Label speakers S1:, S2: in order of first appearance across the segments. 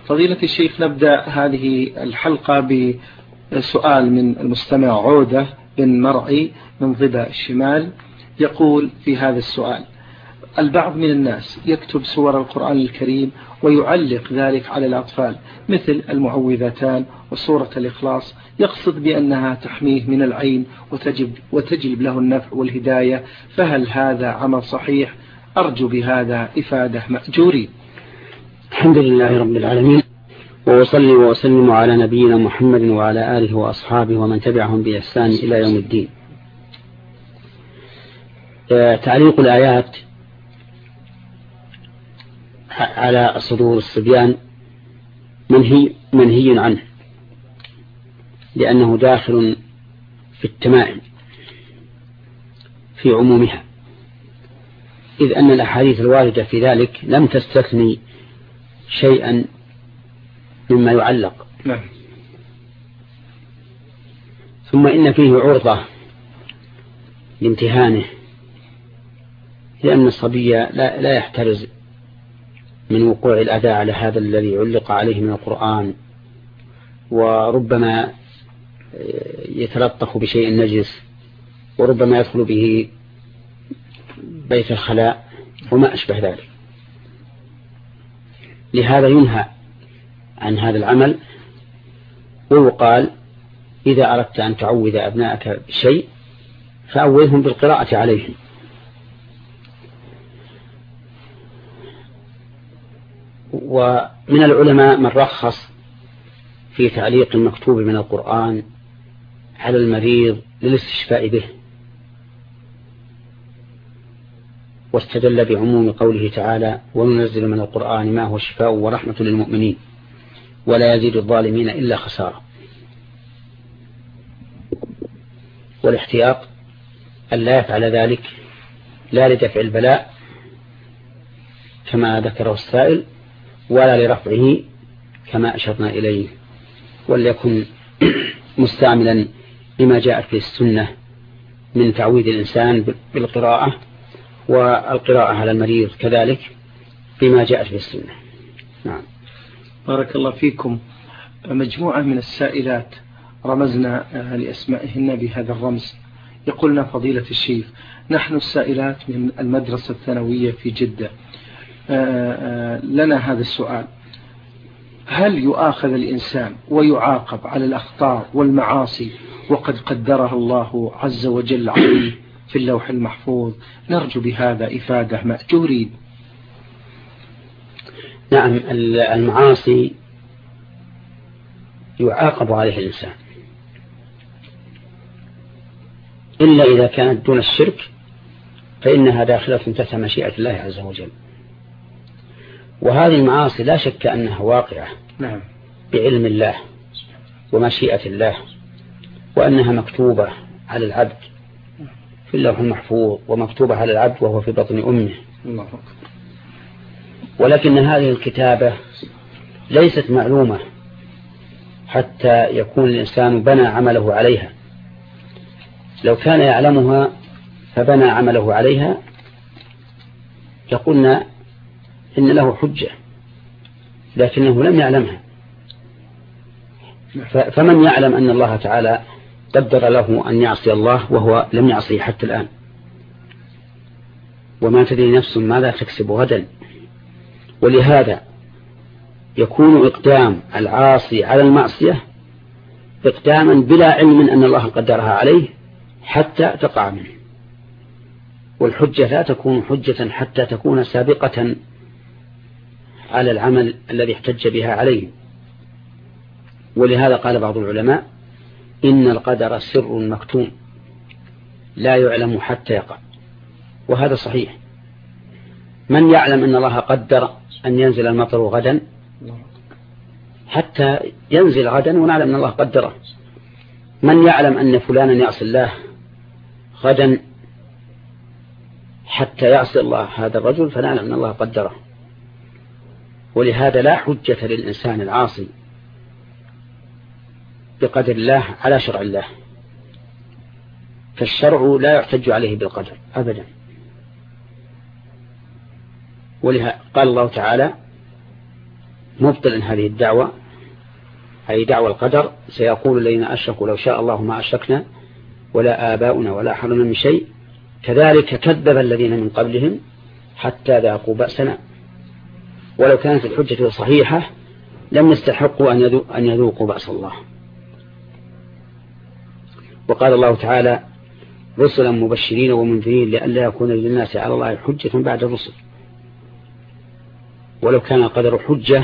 S1: فضيلة الشيخ، نبدأ هذه الحلقة بسؤال من المستمع عودة بن مرعي من ضبا الشمال. يقول في هذا السؤال: البعض من الناس يكتب سور القرآن الكريم ويعلق ذلك على الأطفال مثل المعوذتان وسورة الإخلاص، يقصد بأنها تحميه من العين وتجلب له النفع والهداية، فهل هذا عمل صحيح؟ أرجو بهذا إفادة مأجورين.
S2: الحمد لله رب العالمين، وأصلي وأسلم على نبينا محمد وعلى آله وأصحابه ومن تبعهم بإحسان إلى يوم الدين. تعليق الآيات على صدور الصبيان منهي عنه، لأنه داخل في التمائم في عمومها، إذ أن الأحاديث الواردة في ذلك لم تستثني شيئا مما يعلق. ثم إن فيه عرضة لامتهانه، لأن الصبي لا يحترز من وقوع الأذى على هذا الذي علق عليه من القرآن، وربما يتلطخ بشيء نجس، وربما يدخل به بيت الخلاء وما أشبه ذلك. لهذا ينهى عن هذا العمل، ويقال: إذا أردت أن تعوذ أبنائك بشيء فأوذهم بالقراءة عليهم. ومن العلماء من رخص في تعليق المكتوب من القرآن على المريض للاستشفاء به، واستدل بعموم قوله تعالى: وننزل من القرآن ما هو شفاء ورحمة للمؤمنين ولا يزيد الظالمين إلا خسارة. والاحتياط أن لا يفعل ذلك لا لدفع البلاء كما ذكره السائل، ولا لرفعه كما أشرنا إليه، وليكن مستعملا لما جاءت في السنة من تعويذ الإنسان بالقراءة، والقراءة على المريض كذلك بما جاءت في السنة. نعم.
S1: بارك الله فيكم. مجموعة من السائلات رمزنا لأسمائهن بهذا الرمز. يقولنا: فضيلة الشيخ، نحن السائلات من المدرسة الثانوية في جدة، لنا هذا السؤال: هل يؤاخذ الإنسان ويعاقب على الأخطاء والمعاصي وقد قدرها الله عز وجل عليه في اللوح المحفوظ؟ نرجو بهذا إفادة مأجورين.
S2: نعم، المعاصي يعاقب عليه الإنسان، إلا إذا كانت دون الشرك فإنها داخلة تحت مشيئة الله عز وجل. وهذه المعاصي لا شك أنها واقعة بعلم الله ومشيئة الله، وأنها مكتوبة على العبد في اللوح المحفوظ، ومكتوبة على العبد وهو في بطن أمه. ولكن هذه الكتابة ليست معلومة حتى يكون الإنسان بنى عمله عليها. لو كان يعلمها فبنى عمله عليها لقلنا إن له حجة، لكنه لم يعلمها. فمن يعلم أن الله تعالى قدر له أن يعصي الله وهو لم يعصيه حتى الآن؟ وما تدري نفس ماذا تكسب غدا. ولهذا يكون إقدام العاصي على المعصية إقداما بلا علم أن الله قدرها عليه حتى تقع منه. والحجة لا تكون حجة حتى تكون سابقة على العمل الذي احتج بها عليه. ولهذا قال بعض العلماء: إن القدر سر مكتوم لا يعلم حتى يقع. وهذا صحيح. من يعلم أن الله قدر أن ينزل المطر غدا حتى ينزل غدا ونعلم أن الله قدره؟ من يعلم أن فلانا يعصي الله غدا حتى يعصي الله هذا الرجل فنعلم أن الله قدره؟ ولهذا لا حجة للإنسان العاصي بقدر الله على شرع الله، فالشرع لا يحتج عليه بالقدر أبدا. ولهذا قال الله تعالى: مبطلا هذه الدعوة، أي دعوة القدر. سيقول الذين أشركوا لو شاء الله ما أشركنا ولا آباؤنا ولا حرمنا من شيء، كذلك كذب الذين من قبلهم حتى ذاقوا بأسنا، ولو كانت الحجة صحيحة لم يستحقوا أن يذوقوا بأس الله. وقال الله تعالى رسلا مبشرين ومنذرين لئلا يكون للناس على الله حجة بعد الرسل. ولو كان القدر حجة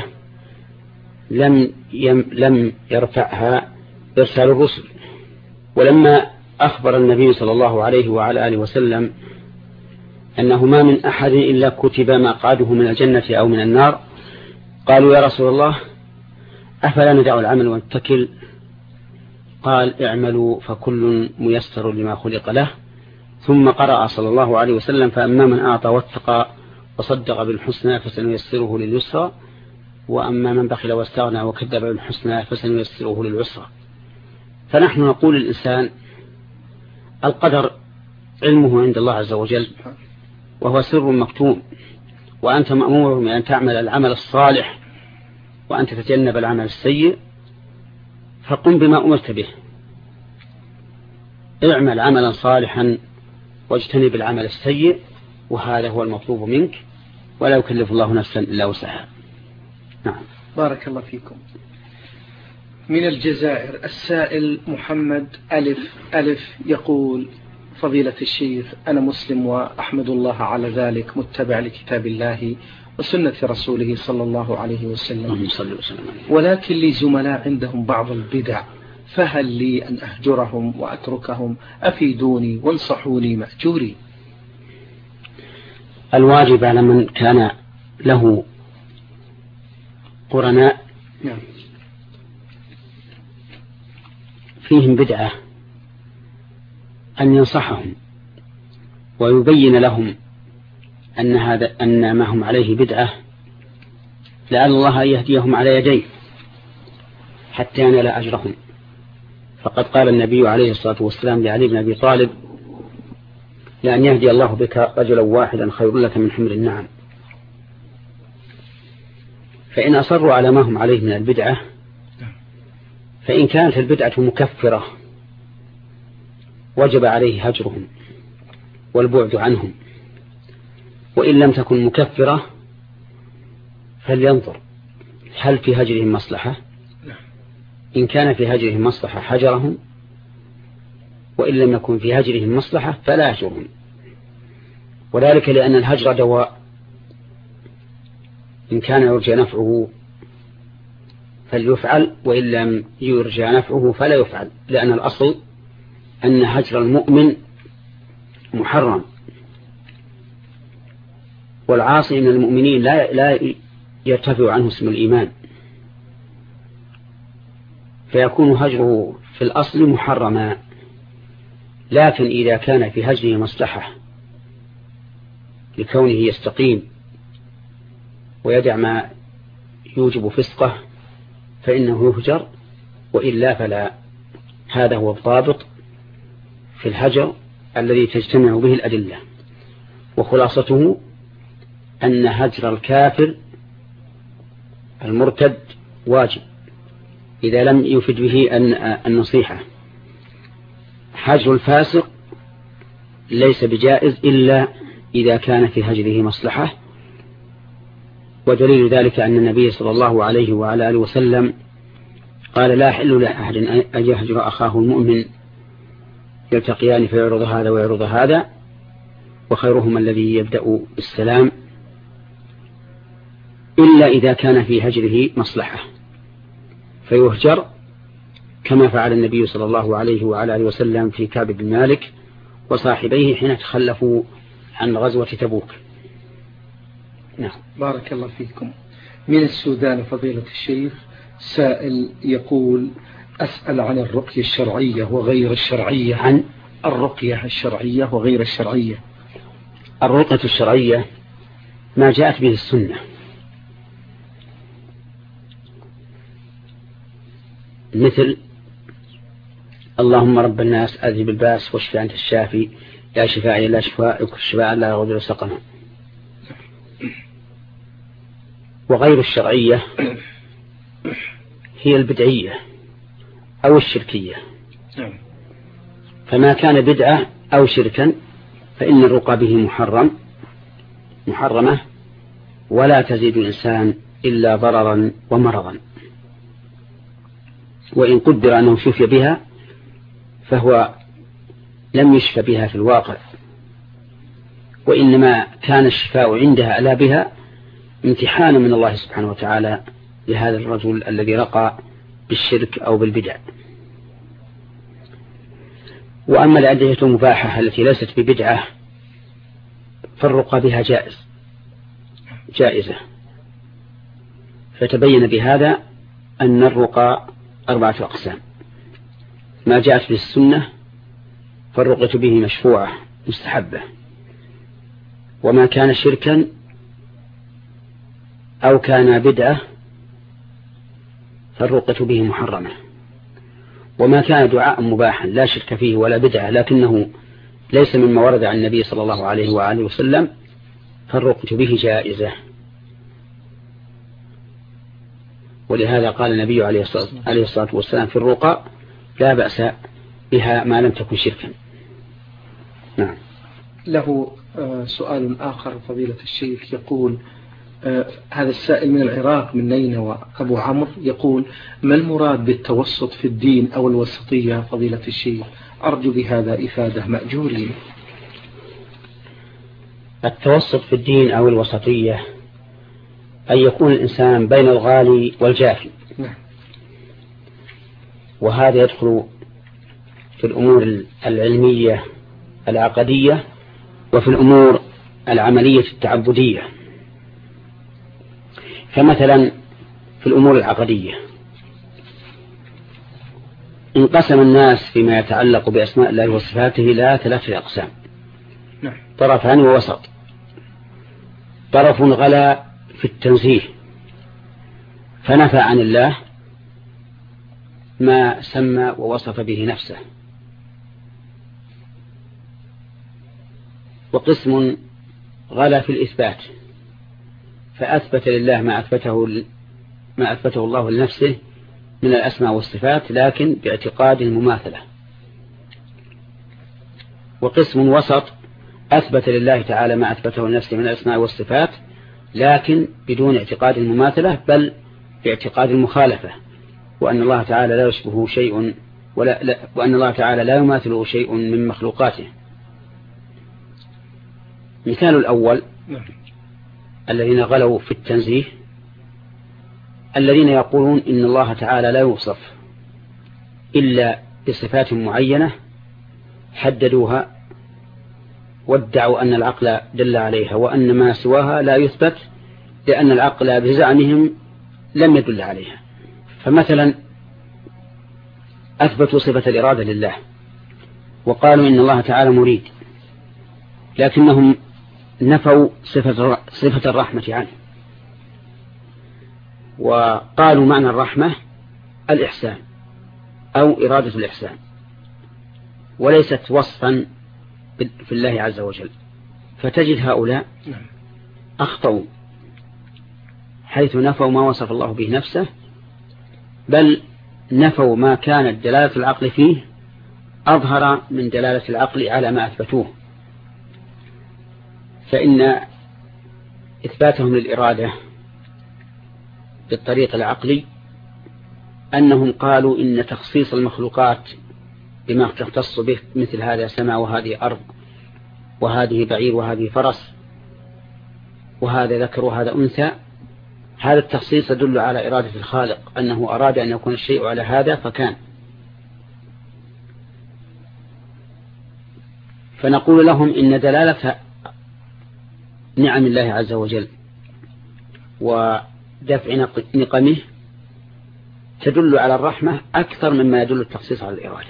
S2: لم يرفعها إرسال الرسل. ولما أخبر النبي صلى الله عليه وعلى آله وسلم أنه ما من أحد إلا كتب مقعده من الجنة أو من النار، قالوا يا رسول الله أفلا ندع العمل ونتكل؟ قال اعملوا فكل ميسر لما خلق له. ثم قرأ صلى الله عليه وسلم فأما من أعطى واتقى وصدق بالحسنى فسنيسره لليسرى، وأما من بخل واستغنى وكذب بالحسنى فسنيسره للعسرى. فنحن نقول للإنسان القدر علمه عند الله عز وجل، وهو سر مكتوم، وأنت مأمور بأن تعمل العمل الصالح وأن تتجنب العمل السيء، فقم بما أمرت به، اعمل عملا صالحا واجتنب العمل السيء، وهذا هو المطلوب منك، ولا يكلف الله نفسا إلا وسعها. نعم.
S1: بارك الله فيكم. من الجزائر السائل محمد ألف يقول فضيلة الشيخ أنا مسلم وأحمد الله على ذلك، متبع لكتاب الله وسنة رسوله صلى الله عليه وسلم، ولكن لي زملاء عندهم بعض البدع، فهل لي أن أهجرهم وأتركهم؟ أفيدوني وانصحوني مأجوري.
S2: الواجب على من كان له قرناء فيهم بدعة أن ينصحهم ويبين لهم أن ما هم عليه بدعة، لعل الله يهديهم على يديه حتى ينال أجرهم. فقد قال النبي عليه الصلاة والسلام لعلي بن أبي طالب لأن يهدي الله بك رجلا واحدا خير لك من حمر النعم. فإن أصروا على ما هم عليه من البدعة، فإن كانت البدعة مكفرة وجب عليه هجرهم والبعد عنهم، وإن لم تكن مكفرة فلينظر هل في هجرهم مصلحة. إن كان في هجرهم مصلحة حجرهم، وإن لم يكن في هجرهم مصلحة فلا هجرهم، وذلك لأن الهجر دواء، إن كان يرجى نفعه فليفعل، وإن لم يرجى نفعه فلا يفعل، لأن الأصل أن هجر المؤمن محرم، والعاصي من المؤمنين لا يرتفع عنه اسم الإيمان، فيكون هجره في الأصل محرما. لكن إذا كان في هجره مصلحة لكونه يستقيم ويدع ما يوجب فسقه فإنه يهجر، وإلا فلا. هذا هو الضابط في الهجر الذي تجتمع به الأدلة، وخلاصته أن هجر الكافر المرتد واجب إذا لم يفد به النصيحة. هجر الفاسق ليس بجائز إلا إذا كان في هجره مصلحة، ودليل ذلك أن النبي صلى الله عليه وعلى آله وسلم قال لا يحل لأحد أن يهجر أخاه المؤمن يلتقيان فيعرض هذا ويعرض هذا، وخيرهما الذي يبدأ بالسلام، إلا إذا كان في هجره مصلحة فيهجر، كما فعل النبي صلى الله عليه وعلى آله وسلم في كعب بن مالك وصاحبيه حين تخلفوا عن غزوة تبوك. نعم.
S1: بارك الله فيكم. من السودان فضيلة الشيخ سائل يقول أسأل عن الرقية الشرعية وغير الشرعية.
S2: عن
S1: الرقية الشرعية وغير الشرعية.
S2: الرقية الشرعية ما جاءت به السنة، مثل اللهم رب الناس أذهب الباس واشف أنت الشافي لا شفاء إلا شفاء، لا شفاء لا يغادر سقما. هذه الرقية الشرعية. الرقية الغير الشرعية ما جاءت به السنة، مثل اللهم رب الناس أذهب الباس واشف أنت الشافي لا شفاء إلا شفاءك شفاء لا يغادر سقما. وغير الشرعية هي البدعية أو الشركية. فما كان بدعة أو شركا فإن الرقى به محرمة ولا تزيد الإنسان إلا ضررا ومرضا، وإن قدر أنه شفي بها فهو لم يشفى بها في الواقع، وإنما كان الشفاء عندها ألا بها امتحانا من الله سبحانه وتعالى لهذا الرجل الذي رقى بالشرك أو بالبدع. وأما الأدعية المباحة التي ليست ببدعة فالرقى بها جائزة. فتبين بهذا أن الرقى 4 أقسام: ما جاءت به السنة فالرقية به مشفوعة مستحبة، وما كان شركا أو كان بدعة فالرقية به محرمة، وما كان دعاء مباحا لا شرك فيه ولا بدعة لكنه ليس مما ورد عن النبي صلى الله عليه وآله وسلم فالرقية به جائزة. ولهذا قال النبي عليه الصلاة والسلام في الرقى: لا بأس بها ما لم تكن شركا. نعم.
S1: له سؤال آخر فضيلة الشيخ، يقول هذا السائل من العراق من نينوى أبو عمرو، يقول: ما المراد بالتوسط في الدين أو الوسطية فضيلة الشيخ؟ أرجو بهذا إفادة مأجورين.
S2: التوسط في الدين أو الوسطية أن يكون الإنسان بين الغالي والجافي.
S1: نعم.
S2: وهذا يدخل في الأمور العلمية العقدية وفي الأمور العملية التعبدية. فمثلا في الأمور العقدية انقسم الناس فيما يتعلق بأسماء الله وصفاته إلى 3 أقسام: طرفان ووسط. طرف غلا في التنزيه فنفى عن الله ما سمى ووصف به نفسه، وقسم غلا في الإثبات فأثبت لله ما أثبته الله لنفسه من الأسماء والصفات لكن باعتقاد المماثلة. وقسم وسط أثبت لله تعالى ما أثبته لنفسه من الأسماء والصفات لكن بدون اعتقاد المماثلة بل باعتقاد المخالفة، وأن الله تعالى لا يشبهه شيء وأن الله تعالى لا يماثله شيء من مخلوقاته. مثال الأول الذين غلوا في التنزيه الذين يقولون إن الله تعالى لا يوصف إلا بصفات معينة حددوها وادعوا أن العقل دل عليها وأن ما سواها لا يثبت لأن العقل بزعمهم لم يدل عليها. فمثلا أثبتوا صفة الإرادة لله وقالوا إن الله تعالى مريد، لكنهم نفوا صفة الرحمة عنه، وقالوا معنى الرحمة الإحسان أو إرادة الإحسان وليست وصفا في الله عز وجل. فتجد هؤلاء أخطأوا حيث نفوا ما وصف الله به نفسه، بل نفوا ما كانت دلالة العقل فيه أظهر من دلالة العقل على ما أثبتوه. فإن إثباتهم للإرادة بالطريق العقلي أنهم قالوا إن تخصيص المخلوقات بما تختص به مثل هذا سماء وهذه أرض وهذه بعير وهذه فرس وهذا ذكر وهذا أنثى، هذا التخصيص يدل على إرادة الخالق أنه أراد أن يكون الشيء على هذا فكان. فنقول لهم إن دلالة نعم الله عز وجل ودفع نقمه تدل على الرحمة أكثر مما يدل التخصيص على الإرادة،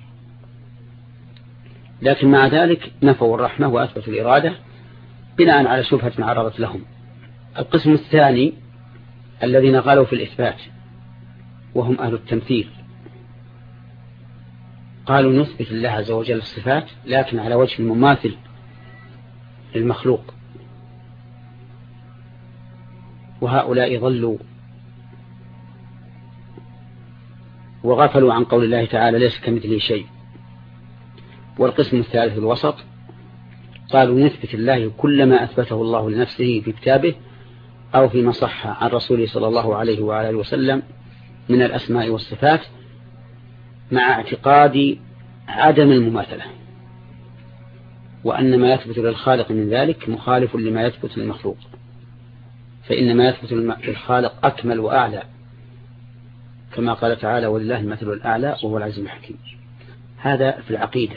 S2: لكن مع ذلك نفوا الرحمة وأثبتوا الإرادة بناء على شبهة عرضت لهم. القسم الثاني الذين غالوا في الإثبات وهم أهل التمثيل، قالوا نثبت الله عز وجل الصفات لكن على وجه المماثل للمخلوق، وهؤلاء ضلوا وغفلوا عن قول الله تعالى ليس كمثله شيء. والقسم الثالث الوسط قالوا نثبت الله كل ما أثبته الله لنفسه في كتابه أو فيما صح عن رسوله صلى الله عليه وآله وسلم من الأسماء والصفات مع اعتقاد عدم المماثلة، وأن ما يثبت للخالق من ذلك مخالف لما يثبت للمخلوق، فإن ما يثبت للخالق أكمل وأعلى، كما قال تعالى ولله المثل الأعلى وهو العزيز الحكيم. هذا في العقيدة.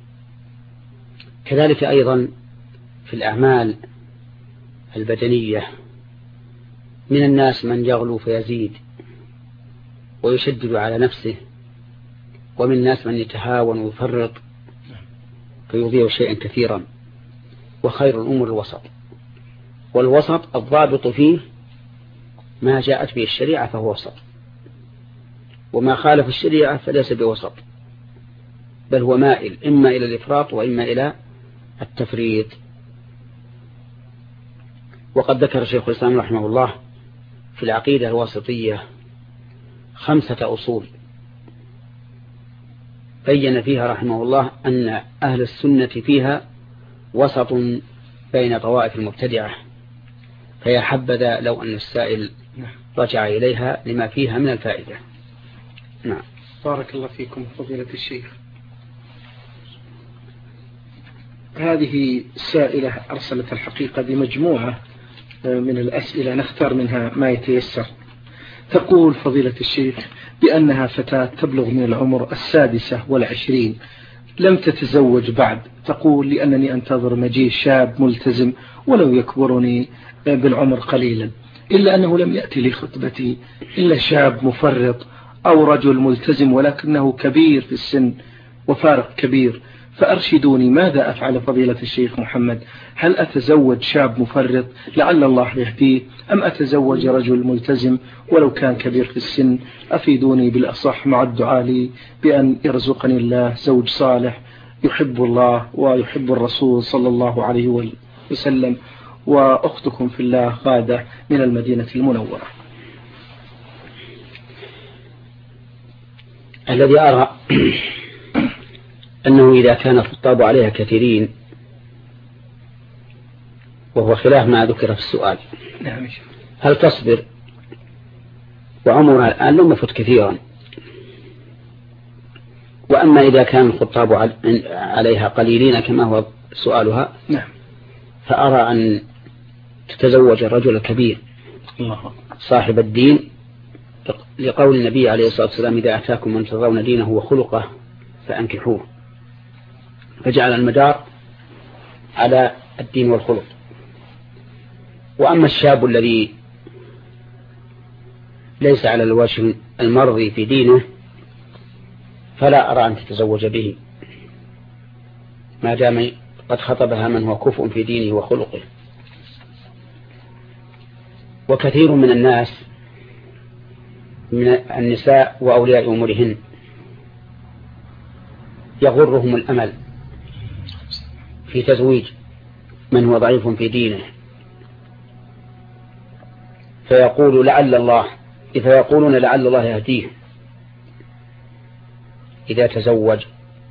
S2: كذلك أيضا في الأعمال البدنية من الناس من يغلو فيزيد ويشدد على نفسه، ومن الناس من يتهاون ويفرط فيضيع شيئا كثيرا، وخير الأمور الوسط. والوسط الضابط فيه ما جاءت به الشريعة فهو وسط، وما خالف الشريعة فليس بوسط، بل هو مائل إما إلى الإفراط وإما إلى التفريط. وقد ذكر شيخ الإسلام رحمه الله في العقيدة الواسطية 5 أصول بين فيها رحمه الله أن أهل السنة فيها وسط بين طوائف المبتدعة، فيا حبذا لو أن السائل رجع إليها لما فيها من الفائدة. نعم.
S1: بارك الله فيكم فضيلة الشيخ. هذه السائلة أرسلت الحقيقة بمجموعة من الأسئلة نختار منها ما يتيسر. تقول فضيلة الشيخ بأنها فتاة تبلغ من العمر 26 لم تتزوج بعد. تقول لأنني أنتظر مجيء شاب ملتزم ولو يكبرني بالعمر قليلا، إلا أنه لم يأتي لخطبتي إلا شاب مفرط أو رجل ملتزم ولكنه كبير في السن وفارق كبير، فأرشدوني ماذا أفعل فضيلة الشيخ محمد؟ هل أتزوج شاب مفرط لعل الله يهديه، أم أتزوج رجل ملتزم ولو كان كبير في السن؟ أفيدوني بالأصح مع الدعاء لي بأن يرزقني الله زوج صالح يحب الله ويحب الرسول صلى الله عليه وسلم. وأختكم في الله غادة من المدينة المنورة.
S2: الذي أرى أنه إذا كان الخطاب عليها كثيرين، وهو خلاف ما ذكر في السؤال، هل تصبر وعمرها الآن لم يفت كثيرا؟ وأما إذا كان الخطاب عليها قليلين كما هو سؤالها، فأرى أن تتزوج الرجل الكبير صاحب الدين، لقول النبي عليه الصلاة والسلام إذا أتاكم من ترضون دينه وخلقه فأنكحوه، فجعل المدار على الدين والخلق. وأما الشاب الذي ليس على الوجه المرضي في دينه فلا أرى أن تتزوج به ما دام قد خطبها من هو كفء في دينه وخلقه. وكثير من الناس من النساء وأولياء أمورهن يغرهم الأمل في تزويج من هو ضعيف في دينه، فيقولون لعل الله يهديه إذا تزوج،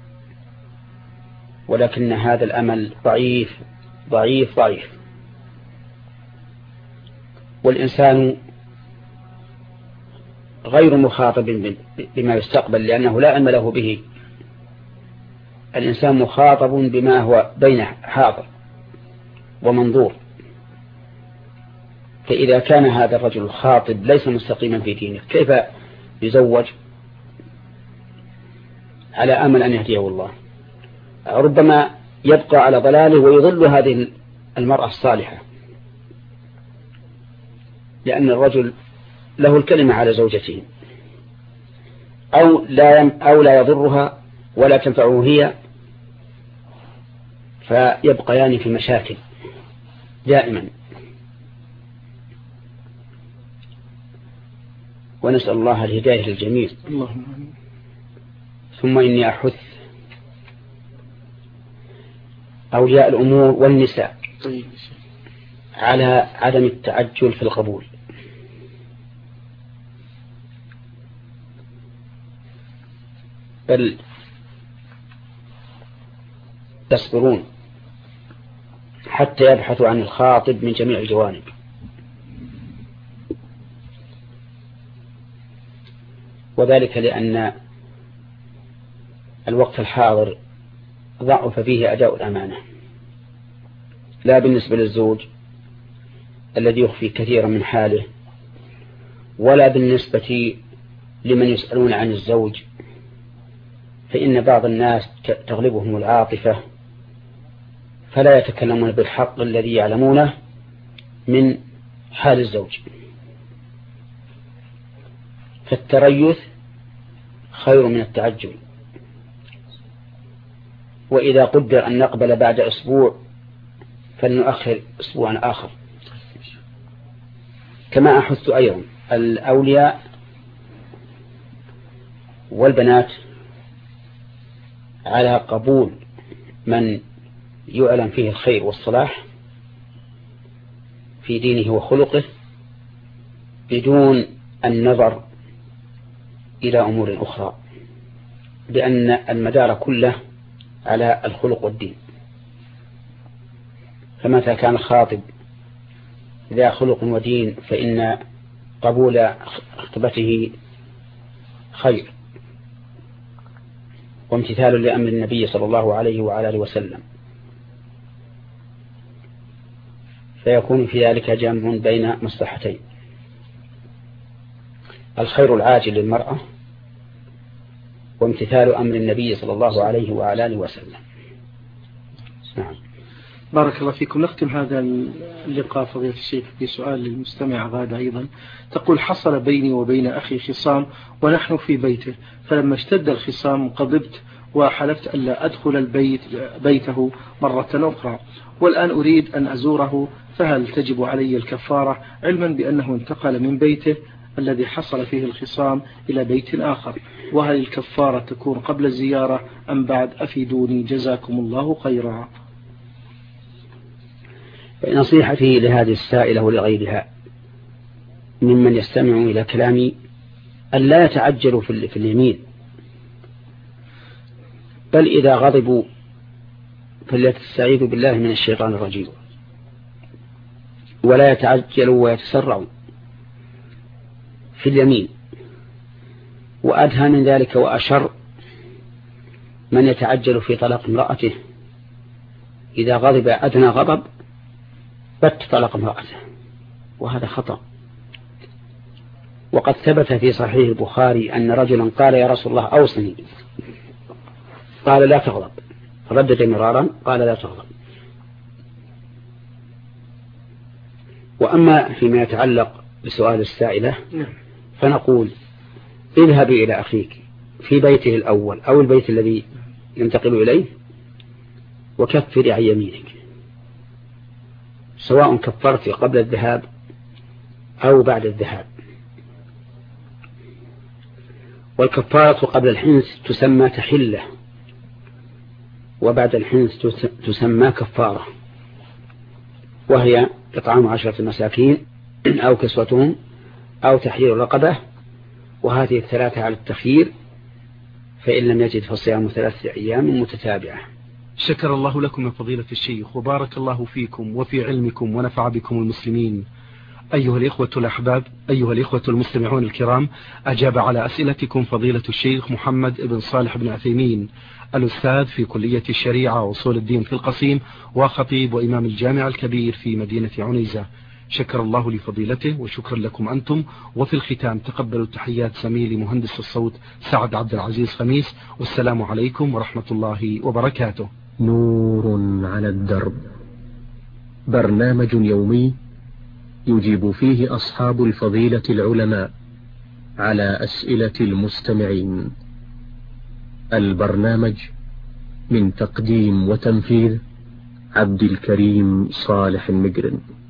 S2: ولكن هذا الأمل ضعيف ضعيف ضعيف. والإنسان غير مخاطب بما يستقبل لأنه لا علم له به، الإنسان مخاطب بما هو بين حاضر ومنظور. فإذا كان هذا الرجل الخاطب ليس مستقيما في دينه كيف يزوج على أمل أن يهديه الله؟ ربما يبقى على ضلاله ويضل هذه المرأة الصالحة، لأن الرجل له الكلمة على زوجته، أو لا يضرها ولا تنفعه هي، فيبقيان في مشاكل دائما. ونسأل الله الهداية للجميع. ثم إني أحث أولياء الأمور والنساء على عدم التعجل في القبول، بل يصبرون حتى يبحثوا عن الخاطب من جميع الجوانب. وذلك لأن الوقت الحاضر ضعف فيه أداء الأمانة، لا بالنسبة للزوج الذي يخفي كثيرا من حاله، ولا بالنسبة لمن يسألون عن الزوج، فإن بعض الناس تغلبهم العاطفة فلا يتكلمون بالحق الذي يعلمونه من حال الزوج. فالتريث خير من التعجل، وإذا قدر أن نقبل بعد أسبوع فلنؤخر أسبوعا آخر. كما أحث أيضا الأولياء والبنات على قبول من يعلم فيه الخير والصلاح في دينه وخلقه بدون النظر إلى أمور أخرى، لأن المدار كله على الخلق والدين. فمتى كان الخاطب ذا خلق ودين فإن قبول خطبته خير وامتثال لأمر النبي صلى الله عليه وعلى آله وسلم، فيكون في ذلك جمع بين مصلحتين: الخير العاجل للمرأة وامتثال أمر النبي صلى الله عليه وعلى آله وسلم. نعم.
S1: بارك الله فيكم. نختم هذا اللقاء فضيلة الشيخ بسؤال للمستمع غادة أيضا، تقول: حصل بيني وبين أخي خصام ونحن في بيته، فلما اشتد الخصام غضبت وحلفت ألا أدخل بيته مرة أخرى، والآن أريد أن أزوره، فهل تجب علي الكفارة علما بأنه انتقل من بيته الذي حصل فيه الخصام إلى بيت آخر؟ وهل الكفارة تكون قبل الزيارة أم بعد؟ أفيدوني جزاكم الله خيرا.
S2: نصيحتي لهذه السائلة ولغيرها ممن يستمع إلى كلامي أن لا يتعجلوا في اليمين، بل إذا غضبوا فليستعيذوا بالله من الشيطان الرجيم، ولا يتعجلوا ويتسرعوا في اليمين. وأدهى من ذلك وأشر من يتعجل في طلاق امرأته، إذا غضب أدنى غضب بت طلق امرأته، وهذا خطأ. وقد ثبت في صحيح البخاري أن رجلا قال: يا رسول الله أوصني، قال: لا تغضب، ردد مرارا قال: لا تغضب. وأما فيما يتعلق بسؤال السائلة فنقول: اذهبي إلى أخيك في بيته الأول أو البيت الذي ينتقل إليه وكفري عن يمينك، سواء كفرت قبل الذهاب أو بعد الذهاب. والكفارة قبل الحنث تسمى تحلة، وبعد الحنث تسمى كفارة، وهي إطعام 10 مساكين أو كسوتهم أو تحرير رقبة، وهذه الثلاثة على التخيير، فإن لم يجد فصيام 3 أيام متتابعة.
S1: شكر الله لكم يا فضيلة الشيخ، وبارك الله فيكم وفي علمكم ونفع بكم المسلمين. أيها الإخوة الأحباب، أيها الإخوة المستمعون الكرام، أجاب على أسئلتكم فضيلة الشيخ محمد بن صالح بن عثيمين، الأستاذ في كلية الشريعة وأصول الدين في القصيم، وخطيب وإمام الجامع الكبير في مدينة عنيزة. شكر الله لفضيلته وشكرا لكم أنتم. وفي الختام تقبلوا تحيات زميلي مهندس الصوت سعد عبد العزيز خميس، والسلام عليكم ورحمة الله وبركاته.
S3: نور على الدرب، برنامج يومي يجيب فيه أصحاب الفضيلة العلماء على أسئلة المستمعين. البرنامج من تقديم وتنفيذ عبد الكريم صالح المقرن.